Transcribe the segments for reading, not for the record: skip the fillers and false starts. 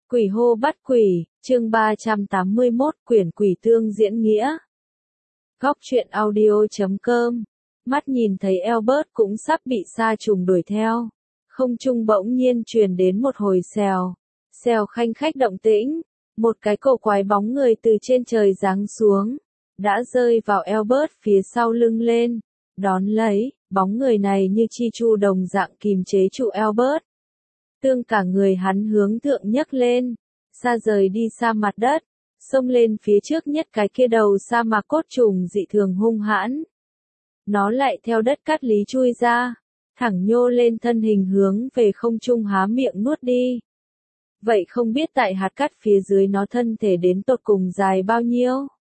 Quỷ hô bắt quỷ, chương 381, quyển quỷ tương diễn nghĩa. Góc truyện audio.com. Mắt nhìn thấy Albert cũng sắp bị sa trùng đuổi theo. Không trung bỗng nhiên truyền đến một hồi xèo. Xèo khanh khách động tĩnh. Một cái cổ quái bóng người từ trên trời giáng xuống. Đã rơi vào Albert phía sau lưng lên. Đón lấy, bóng người này như chi chu đồng dạng kìm chế trụ Albert. Tương cả người hắn hướng thượng nhấc lên, xa rời đi xa mặt đất, xông lên phía trước nhất cái kia đầu sa mạc cốt trùng dị thường hung hãn. Nó lại theo đất cát lý chui ra, thẳng nhô lên thân hình hướng về không trung há miệng nuốt đi. Vậy không biết tại hạt cát phía dưới nó thân thể đến tột cùng dài bao nhiêu?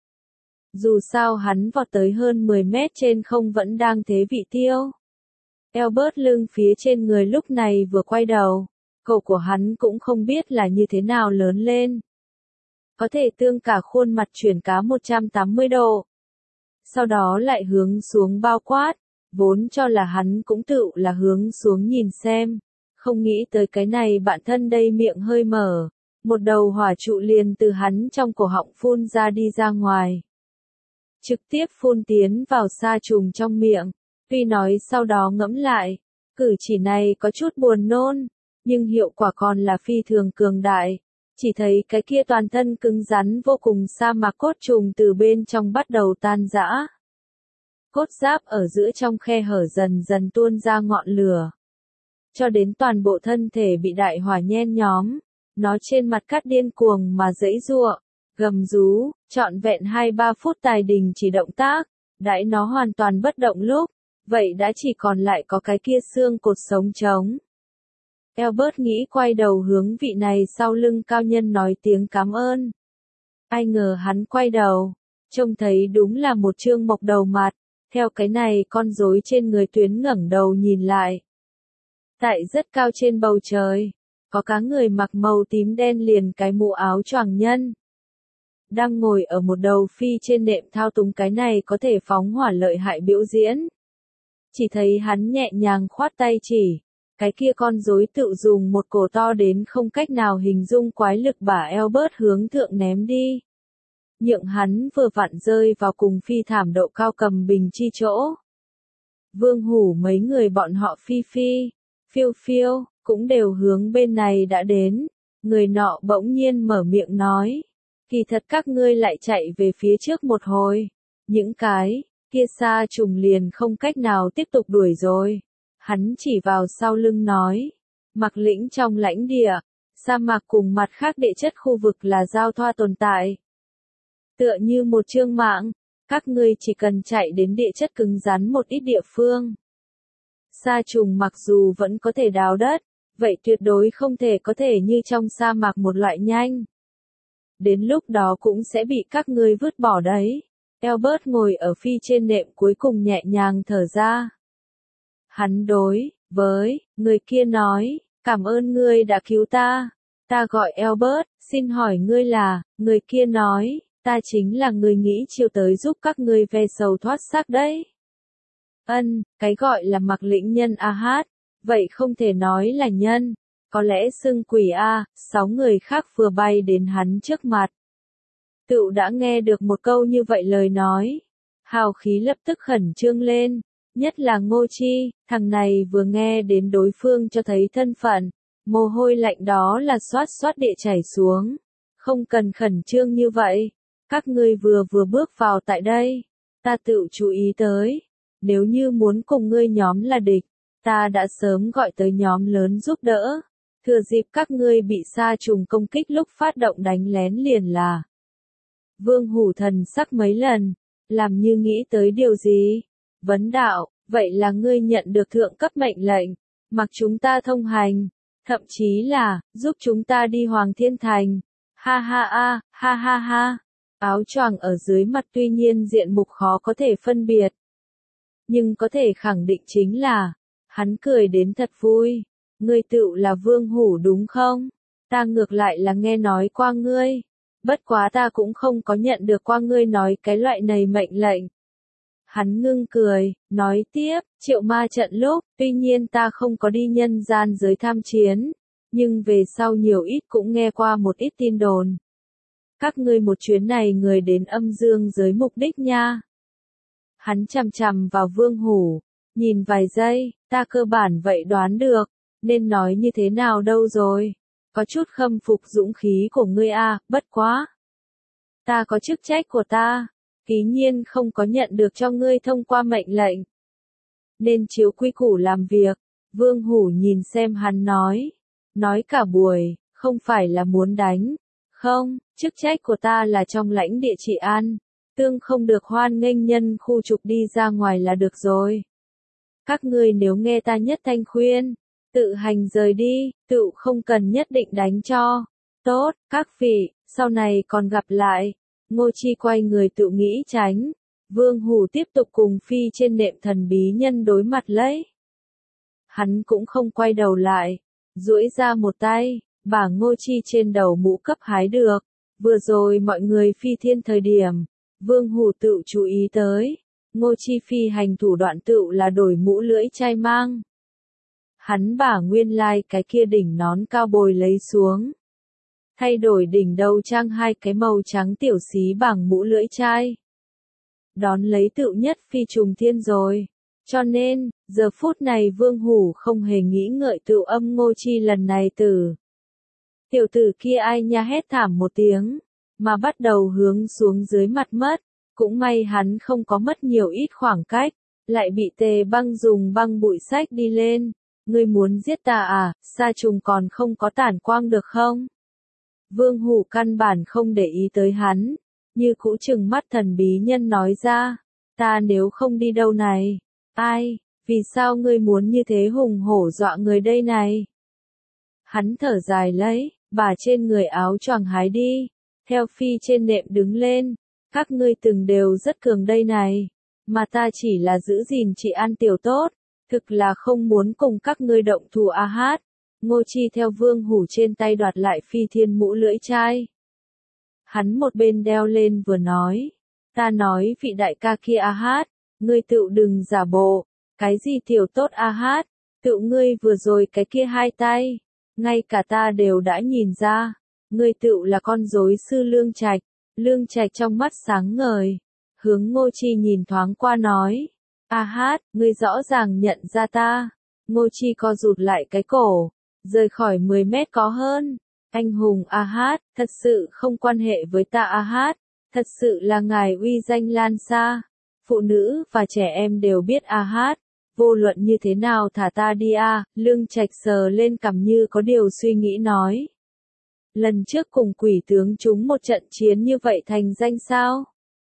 Dù sao hắn vọt tới hơn 10 mét trên không vẫn đang thế vị tiêu. Albert lưng phía trên người lúc này vừa quay đầu. Cổ của hắn cũng không biết là như thế nào lớn lên. Có thể tương cả khuôn mặt chuyển cá 180 độ. Sau đó lại hướng xuống bao quát, vốn cho là hắn cũng tự là hướng xuống nhìn xem. Không nghĩ tới cái này bạn thân đây miệng hơi mở. Một đầu hỏa trụ liền từ hắn trong cổ họng phun ra đi ra ngoài. Trực tiếp phun tiến vào sa trùng trong miệng. Tuy nói sau đó ngẫm lại, cử chỉ này có chút buồn nôn. Nhưng hiệu quả còn là phi thường cường đại. Chỉ thấy cái kia toàn thân cứng rắn vô cùng sa mạc cốt trùng từ bên trong bắt đầu tan rã. Cốt giáp ở giữa trong khe hở dần dần tuôn ra ngọn lửa. Cho đến toàn bộ thân thể bị đại hỏa nhen nhóm. Nó trên mặt cát điên cuồng mà giãy giụa, gầm rú, trọn vẹn 2-3 phút tài đình chỉ động tác. Đãi nó hoàn toàn bất động lúc, vậy đã chỉ còn lại có cái kia xương cột sống trống. Albert nghĩ quay đầu hướng vị này sau lưng cao nhân nói tiếng cảm ơn. Ai ngờ hắn quay đầu, trông thấy đúng là một trương mộc đầu mặt, theo cái này con rối trên người Tuyến ngẩng đầu nhìn lại. Tại rất cao trên bầu trời, có cá người mặc màu tím đen liền cái mũ áo choàng nhân. Đang ngồi ở một đầu phi trên nệm thao túng cái này có thể phóng hỏa lợi hại biểu diễn. Chỉ thấy hắn nhẹ nhàng khoát tay chỉ. Cái kia con rối tự dùng một cổ to đến không cách nào hình dung quái lực bả Albert hướng thượng ném đi. Nhượng hắn vừa vặn rơi vào cùng phi thảm độ cao cầm bình chi chỗ. Vương Hủ mấy người bọn họ phiêu phiêu, cũng đều hướng bên này đã đến. Người nọ bỗng nhiên mở miệng nói. Kỳ thật các ngươi lại chạy về phía trước một hồi. Những cái kia sa trùng liền không cách nào tiếp tục đuổi rồi. Hắn chỉ vào sau lưng nói, Mạc lĩnh trong lãnh địa, sa mạc cùng mặt khác địa chất khu vực là giao thoa tồn tại. Tựa như một chương mạng, các ngươi chỉ cần chạy đến địa chất cứng rắn một ít địa phương. Sa trùng mặc dù vẫn có thể đào đất, vậy tuyệt đối không thể có thể như trong sa mạc một loại nhanh. Đến lúc đó cũng sẽ bị các ngươi vứt bỏ đấy. Albert ngồi ở phi trên nệm cuối cùng nhẹ nhàng thở ra. Hắn đối với người kia nói, cảm ơn ngươi đã cứu ta. Ta gọi Albert, xin hỏi ngươi là, người kia nói, ta chính là người nghĩ chiều tới giúp các ngươi ve sầu thoát xác đấy. Cái gọi là Mạc lĩnh nhân hát, vậy không thể nói là nhân, có lẽ xưng quỷ 6 người khác vừa bay đến hắn trước mặt. Tựu đã nghe được một câu như vậy lời nói, hào khí lập tức khẩn trương lên. Nhất là Ngô Chi, thằng này vừa nghe đến đối phương cho thấy thân phận, mồ hôi lạnh đó là xoát xoát địa chảy xuống. Không cần khẩn trương như vậy, các ngươi vừa bước vào tại đây, ta tự chú ý tới, nếu như muốn cùng ngươi nhóm là địch, ta đã sớm gọi tới nhóm lớn giúp đỡ, thừa dịp các ngươi bị sa trùng công kích lúc phát động đánh lén liền là. Vương Hủ thần sắc mấy lần, làm như nghĩ tới điều gì. Vấn đạo, vậy là ngươi nhận được thượng cấp mệnh lệnh, mặc chúng ta thông hành, thậm chí là, giúp chúng ta đi Hoàng Thiên Thành. Ha ha. Áo choàng ở dưới mặt tuy nhiên diện mục khó có thể phân biệt. Nhưng có thể khẳng định chính là, hắn cười đến thật vui. Ngươi tự là Vương Hủ đúng không? Ta ngược lại là nghe nói qua ngươi. Bất quá ta cũng không có nhận được qua ngươi nói cái loại này mệnh lệnh. Hắn ngưng cười, nói tiếp, triệu ma trận lúc, tuy nhiên ta không có đi nhân gian giới tham chiến, nhưng về sau nhiều ít cũng nghe qua một ít tin đồn. Các ngươi một chuyến này người đến âm dương giới mục đích nha. Hắn chằm chằm vào Vương Hủ, nhìn vài giây, ta cơ bản vậy đoán được, nên nói như thế nào đâu rồi. Có chút khâm phục dũng khí của ngươi a, bất quá. Ta có chức trách của ta, Ký Nhiên không có nhận được cho ngươi thông qua mệnh lệnh. Nên chiếu quy củ làm việc, Vương Hủ nhìn xem hắn nói cả buổi, không phải là muốn đánh, không, chức trách của ta là trong lãnh địa trị an, tương không được hoan nghênh nhân khu trục đi ra ngoài là được rồi. Các ngươi nếu nghe ta nhất thanh khuyên, tự hành rời đi, tự không cần nhất định đánh cho. Tốt, các vị, sau này còn gặp lại. Ngô Chi quay người tự nghĩ tránh. Vương Hủ tiếp tục cùng phi trên nệm thần bí nhân đối mặt lấy. Hắn cũng không quay đầu lại, duỗi ra một tay, bả Ngô Chi trên đầu mũ cấp hái được. Vừa rồi mọi người phi thiên thời điểm, Vương Hủ tự chú ý tới, Ngô Chi phi hành thủ đoạn tự là đổi mũ lưỡi chai mang. Hắn bả nguyên lai cái kia đỉnh nón cao bồi lấy xuống. Thay đổi đỉnh đầu trang hai cái màu trắng tiểu xí bằng mũ lưỡi chai. Đón lấy tự nhất phi trùng thiên rồi. Cho nên, giờ phút này Vương Hủ không hề nghĩ ngợi tự âm Ngô Chi lần này tử. Tiểu tử kia ai nha hét thảm một tiếng, mà bắt đầu hướng xuống dưới mặt mất. Cũng may hắn không có mất nhiều ít khoảng cách, lại bị Tề Băng dùng băng bụi sách đi lên. Ngươi muốn giết ta à, sa trùng còn không có tản quang được không? Vương Hủ căn bản không để ý tới hắn, như cũ trừng mắt thần bí nhân nói ra, ta nếu không đi đâu này, ai, vì sao ngươi muốn như thế hùng hổ dọa người đây này? Hắn thở dài lấy, bà trên người áo choàng hái đi, theo phi trên nệm đứng lên, các ngươi từng đều rất cường đây này, mà ta chỉ là giữ gìn trị an tiểu tốt, thực là không muốn cùng các ngươi động thủ a hát. Ngô Chi theo Vương Hủ trên tay đoạt lại phi thiên mũ lưỡi chai. Hắn một bên đeo lên vừa nói, ta nói vị đại ca kia a hát, ngươi tự đừng giả bộ, cái gì tiểu tốt a hát, tự ngươi vừa rồi cái kia hai tay, ngay cả ta đều đã nhìn ra, ngươi tự là con rối sư Lương Trạch trong mắt sáng ngời, hướng Ngô Chi nhìn thoáng qua nói, a hát, ngươi rõ ràng nhận ra ta. Ngô Chi co rụt lại cái cổ, rời khỏi 10 mét có hơn. Anh hùng a hát, thật sự không quan hệ với ta a hát, thật sự là ngài uy danh lan xa. Phụ nữ và trẻ em đều biết a hát, vô luận như thế nào thả ta đi a. Lương Trạch sờ lên cằm như có điều suy nghĩ nói. Lần trước cùng quỷ tướng chúng một trận chiến như vậy thành danh sao?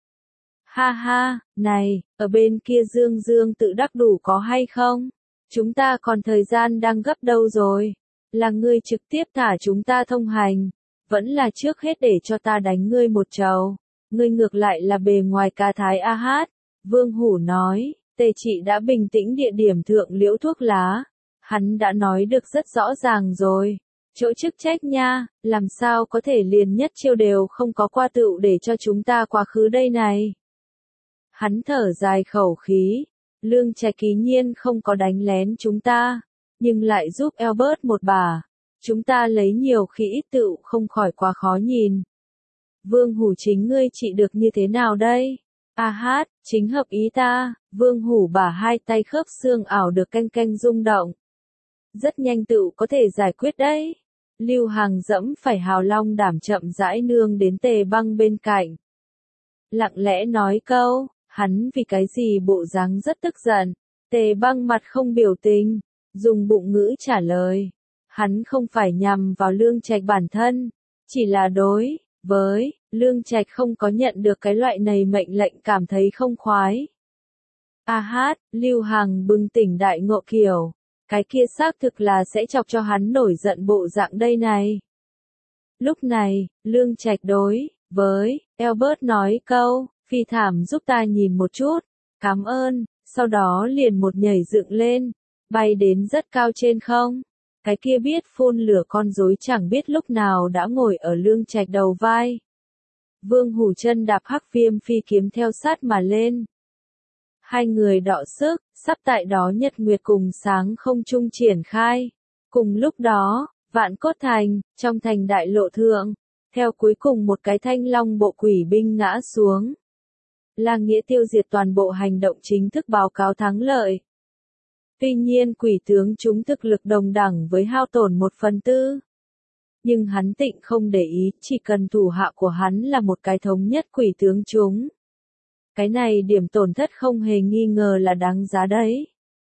Ha ha, này, ở bên kia Dương Dương tự đắc đủ có hay không? Chúng ta còn thời gian đang gấp đâu rồi? Là ngươi trực tiếp thả chúng ta thông hành, vẫn là trước hết để cho ta đánh ngươi một trầu. Ngươi ngược lại là bề ngoài ca thái a hát. Vương Hủ nói, Tề Trị đã bình tĩnh địa điểm thượng liễu thuốc lá. Hắn đã nói được rất rõ ràng rồi. Chỗ chức trách nha, làm sao có thể liền nhất chiêu đều không có qua tựu để cho chúng ta quá khứ đây này. Hắn thở dài khẩu khí, Lương Trạch Ký Nhiên không có đánh lén chúng ta, nhưng lại giúp Albert một bà. Chúng ta lấy nhiều khi ít tựu không khỏi quá khó nhìn. Vương Hủ chính ngươi trị được như thế nào đây? A hát, chính hợp ý ta. Vương Hủ bả hai tay khớp xương ảo được canh canh rung động. Rất nhanh tựu có thể giải quyết đấy. Lưu Hằng dẫm phải hào long đảm chậm rãi nương đến Tề Băng bên cạnh. Lặng lẽ nói câu, hắn vì cái gì bộ dáng rất tức giận. Tề Băng mặt không biểu tình, dùng bụng ngữ trả lời. Hắn không phải nhằm vào Lương Trạch bản thân, chỉ là đối với Lương Trạch không có nhận được cái loại này mệnh lệnh cảm thấy không khoái. A hát, Lưu Hằng bừng tỉnh đại ngộ kiểu. Cái kia xác thực là sẽ chọc cho hắn nổi giận bộ dạng đây này. Lúc này, Lương Trạch đối với Albert nói câu, phi thảm giúp ta nhìn một chút, cảm ơn, sau đó liền một nhảy dựng lên, bay đến rất cao trên không. Cái kia biết phun lửa con rối chẳng biết lúc nào đã ngồi ở Lương Trạch đầu vai. Vương Hủ chân đạp hắc viêm phi kiếm theo sát mà lên. Hai người đọ sức, sắp tại đó nhật nguyệt cùng sáng không trung triển khai. Cùng lúc đó, Vạn Cốt Thành, trong thành đại lộ thượng, theo cuối cùng một cái thanh long bộ quỷ binh ngã xuống. La Nghĩa tiêu diệt toàn bộ hành động chính thức báo cáo thắng lợi. Tuy nhiên quỷ tướng chúng thực lực đồng đẳng với hao tổn 1/4. Nhưng hắn tịnh không để ý, chỉ cần thủ hạ của hắn là một cái thống nhất quỷ tướng chúng. Cái này điểm tổn thất không hề nghi ngờ là đáng giá đấy.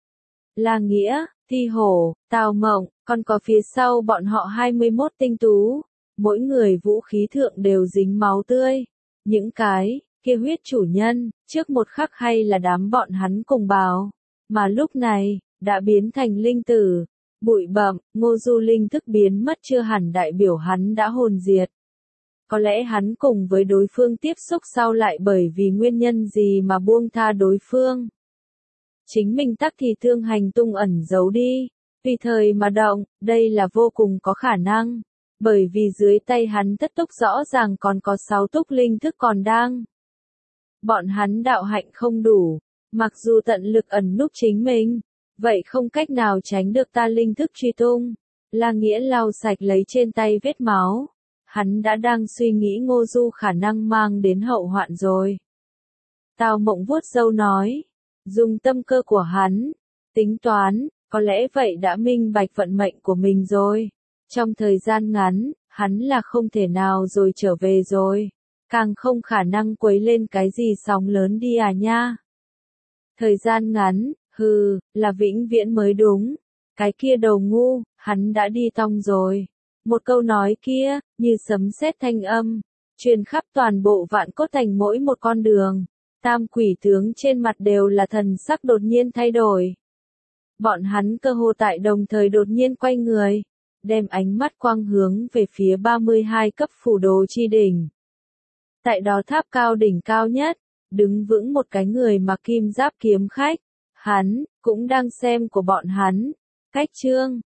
La Nghĩa, Thi Hổ, Tào Mộng, còn có phía sau bọn họ 21 tinh tú, mỗi người vũ khí thượng đều dính máu tươi. Những cái kia huyết chủ nhân, trước một khắc hay là đám bọn hắn cùng bào, mà lúc này, đã biến thành linh tử. Bụi bặm, Ngô Du linh thức biến mất chưa hẳn đại biểu hắn đã hồn diệt. Có lẽ hắn cùng với đối phương tiếp xúc sau lại bởi vì nguyên nhân gì mà buông tha đối phương. Chính mình tắc thì thương hành tung ẩn giấu đi, tùy thời mà động, đây là vô cùng có khả năng. Bởi vì dưới tay hắn tất túc rõ ràng còn có 6 túc linh thức còn đang. Bọn hắn đạo hạnh không đủ, mặc dù tận lực ẩn núp chính mình, vậy không cách nào tránh được ta linh thức truy tung. La Nghĩa lau sạch lấy trên tay vết máu. Hắn đã đang suy nghĩ Ngô Du khả năng mang đến hậu hoạn rồi. Tào Mộng vuốt râu nói, dùng tâm cơ của hắn, tính toán, có lẽ vậy đã minh bạch vận mệnh của mình rồi. Trong thời gian ngắn, hắn là không thể nào rồi trở về rồi. Càng không khả năng quấy lên cái gì sóng lớn đi à nha. Thời gian ngắn, là vĩnh viễn mới đúng. Cái kia đầu ngu, hắn đã đi tong rồi. Một câu nói kia, như sấm sét thanh âm, truyền khắp toàn bộ Vạn Cốt Thành mỗi một con đường. Tam quỷ tướng trên mặt đều là thần sắc đột nhiên thay đổi. Bọn hắn cơ hồ tại đồng thời đột nhiên quay người, đem ánh mắt quang hướng về phía 32 cấp phủ đồ chi đỉnh. Tại đó tháp cao đỉnh cao nhất, đứng vững một cái người mặc kim giáp kiếm khách. Hắn, cũng đang xem của bọn hắn. Cách chương